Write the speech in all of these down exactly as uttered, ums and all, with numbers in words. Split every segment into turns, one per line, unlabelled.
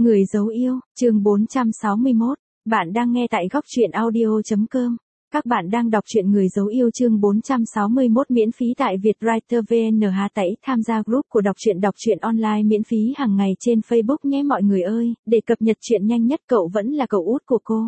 Người dấu yêu, chương bốn trăm sáu mươi mốt. Bạn đang nghe tại góc truyện audio chấm com. Các bạn đang đọc truyện Người dấu yêu chương bốn trăm sáu mươi mốt miễn phí tại Vietwriter vê en hát tẩy tham gia group của đọc truyện đọc truyện online miễn phí hàng ngày trên Facebook nhé mọi người ơi, để cập nhật truyện nhanh nhất cậu vẫn là cậu út của cô.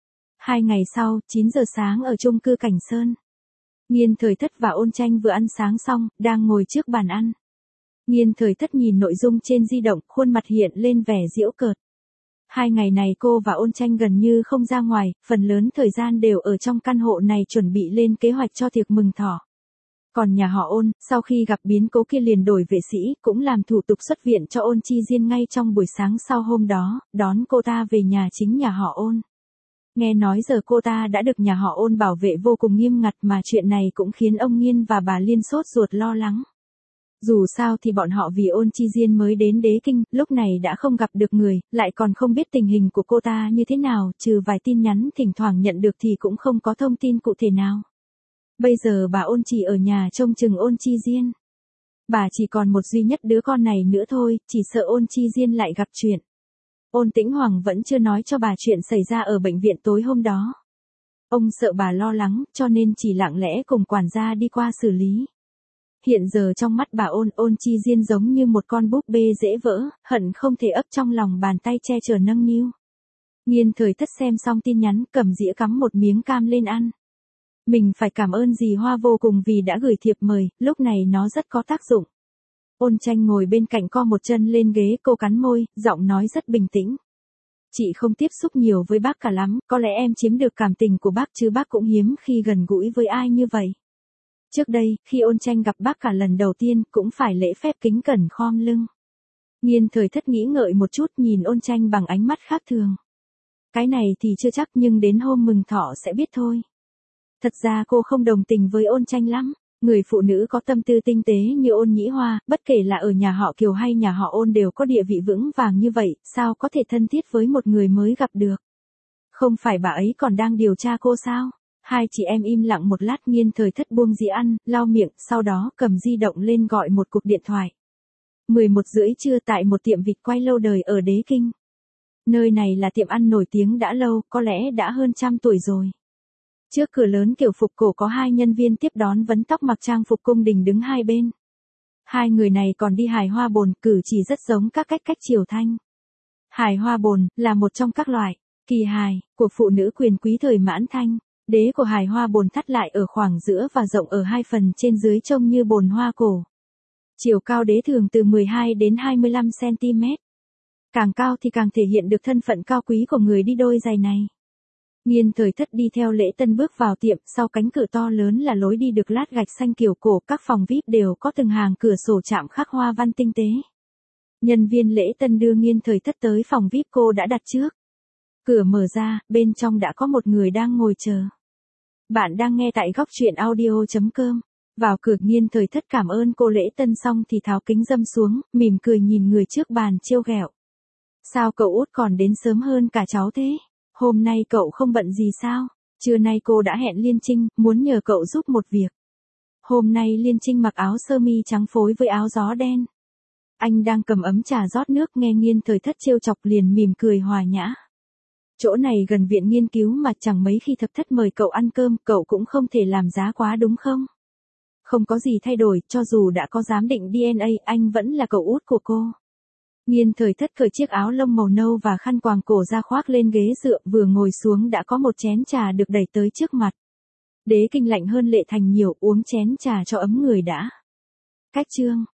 Hai ngày sau, chín giờ sáng ở chung cư Cảnh Sơn. Nghiên Thời Thất và Ôn Tranh vừa ăn sáng xong, đang ngồi trước bàn ăn. Nghiên Thời Thất nhìn nội dung trên di động, khuôn mặt hiện lên vẻ giễu cợt. Hai ngày này cô và Ôn Tranh gần như không ra ngoài, phần lớn thời gian đều ở trong căn hộ này chuẩn bị lên kế hoạch cho tiệc mừng thọ. Còn nhà họ Ôn, sau khi gặp biến cố kia liền đổi vệ sĩ, cũng làm thủ tục xuất viện cho Ôn Chi Diên ngay trong buổi sáng sau hôm đó, đón cô ta về nhà chính nhà họ Ôn. Nghe nói giờ cô ta đã được nhà họ Ôn bảo vệ vô cùng nghiêm ngặt mà chuyện này cũng khiến ông Nghiên và bà Liên sốt ruột lo lắng. Dù sao thì bọn họ vì Ôn Chi Diên mới đến Đế Kinh, lúc này đã không gặp được người, lại còn không biết tình hình của cô ta như thế nào, trừ vài tin nhắn thỉnh thoảng nhận được thì cũng không có thông tin cụ thể nào. Bây giờ bà Ôn chỉ ở nhà trông chừng Ôn Chi Diên. Bà chỉ còn một duy nhất đứa con này nữa thôi, chỉ sợ Ôn Chi Diên lại gặp chuyện. Ôn Tĩnh Hoàng vẫn chưa nói cho bà chuyện xảy ra ở bệnh viện tối hôm đó. Ông sợ bà lo lắng, cho nên chỉ lặng lẽ cùng quản gia đi qua xử lý. Hiện giờ trong mắt bà Ôn, Ôn Chi Diên giống như một con búp bê dễ vỡ, hận không thể ấp trong lòng bàn tay che chở nâng niu. Nghiên Thời Thất xem xong tin nhắn, cầm dĩa cắm một miếng cam lên ăn. Mình phải cảm ơn dì Hoa vô cùng vì đã gửi thiệp mời, lúc này nó rất có tác dụng. Ôn Tranh ngồi bên cạnh co một chân lên ghế, cô cắn môi, giọng nói rất bình tĩnh. Chị không tiếp xúc nhiều với bác cả lắm, có lẽ em chiếm được cảm tình của bác chứ bác cũng hiếm khi gần gũi với ai như vậy. Trước đây, khi Ôn Tranh gặp bác cả lần đầu tiên, cũng phải lễ phép kính cẩn khom lưng. Nghiên Thời Thất nghĩ ngợi một chút, nhìn Ôn Tranh bằng ánh mắt khác thường. Cái này thì chưa chắc, nhưng đến hôm mừng thọ sẽ biết thôi. Thật ra cô không đồng tình với Ôn Tranh lắm. Người phụ nữ có tâm tư tinh tế như Ôn Nhĩ Hoa, bất kể là ở nhà họ Kiều hay nhà họ Ôn đều có địa vị vững vàng như vậy, sao có thể thân thiết với một người mới gặp được. Không phải bà ấy còn đang điều tra cô sao? Hai chị em im lặng một lát, Nghiên Thời Thất buông dĩa ăn, lau miệng, sau đó cầm di động lên gọi một cuộc điện thoại. mười một rưỡi trưa tại một tiệm vịt quay lâu đời ở Đế Kinh. Nơi này là tiệm ăn nổi tiếng đã lâu, có lẽ đã hơn trăm tuổi rồi. Trước cửa lớn kiểu phục cổ có hai nhân viên tiếp đón vấn tóc mặc trang phục cung đình đứng hai bên. Hai người này còn đi hài hoa bồn, cử chỉ rất giống các cách cách triều Thanh. Hài hoa bồn là một trong các loại kỳ hài của phụ nữ quyền quý thời Mãn Thanh. Đế của hài hoa bồn thắt lại ở khoảng giữa và rộng ở hai phần trên dưới trông như bồn hoa cổ. Chiều cao đế thường từ mười hai đến hai mươi lăm xăng ti mét. Càng cao thì càng thể hiện được thân phận cao quý của người đi đôi giày này. Nghiên Thời Thất đi theo lễ tân bước vào tiệm, sau cánh cửa to lớn là lối đi được lát gạch xanh kiểu cổ, các phòng vi ai pi đều có từng hàng cửa sổ chạm khắc hoa văn tinh tế. Nhân viên lễ tân đưa Nghiên Thời Thất tới phòng vi ai pi cô đã đặt trước. Cửa mở ra, bên trong đã có một người đang ngồi chờ. Bạn đang nghe tại góc truyện audio chấm com. Vào cửa, Nghiên Thời Thất cảm ơn cô lễ tân xong thì tháo kính râm xuống, mỉm cười nhìn người trước bàn trêu ghẹo. Sao cậu út còn đến sớm hơn cả cháu thế? Hôm nay cậu không bận gì sao? Trưa nay cô đã hẹn Liên Trinh, muốn nhờ cậu giúp một việc. Hôm nay Liên Trinh mặc áo sơ mi trắng phối với áo gió đen. Anh đang cầm ấm trà rót nước, nghe Nghiên Thời Thất trêu chọc liền mỉm cười hòa nhã. Chỗ này gần viện nghiên cứu mà chẳng mấy khi Thập Thất mời cậu ăn cơm, cậu cũng không thể làm giá quá đúng không? Không có gì thay đổi, cho dù đã có giám định đê en a, anh vẫn là cậu út của cô. Nghiên Thời Thất cởi chiếc áo lông màu nâu và khăn quàng cổ ra khoác lên ghế dựa, vừa ngồi xuống đã có một chén trà được đẩy tới trước mặt. Đế Kinh lạnh hơn Lệ Thành nhiều, uống chén trà cho ấm người đã. Cách chương.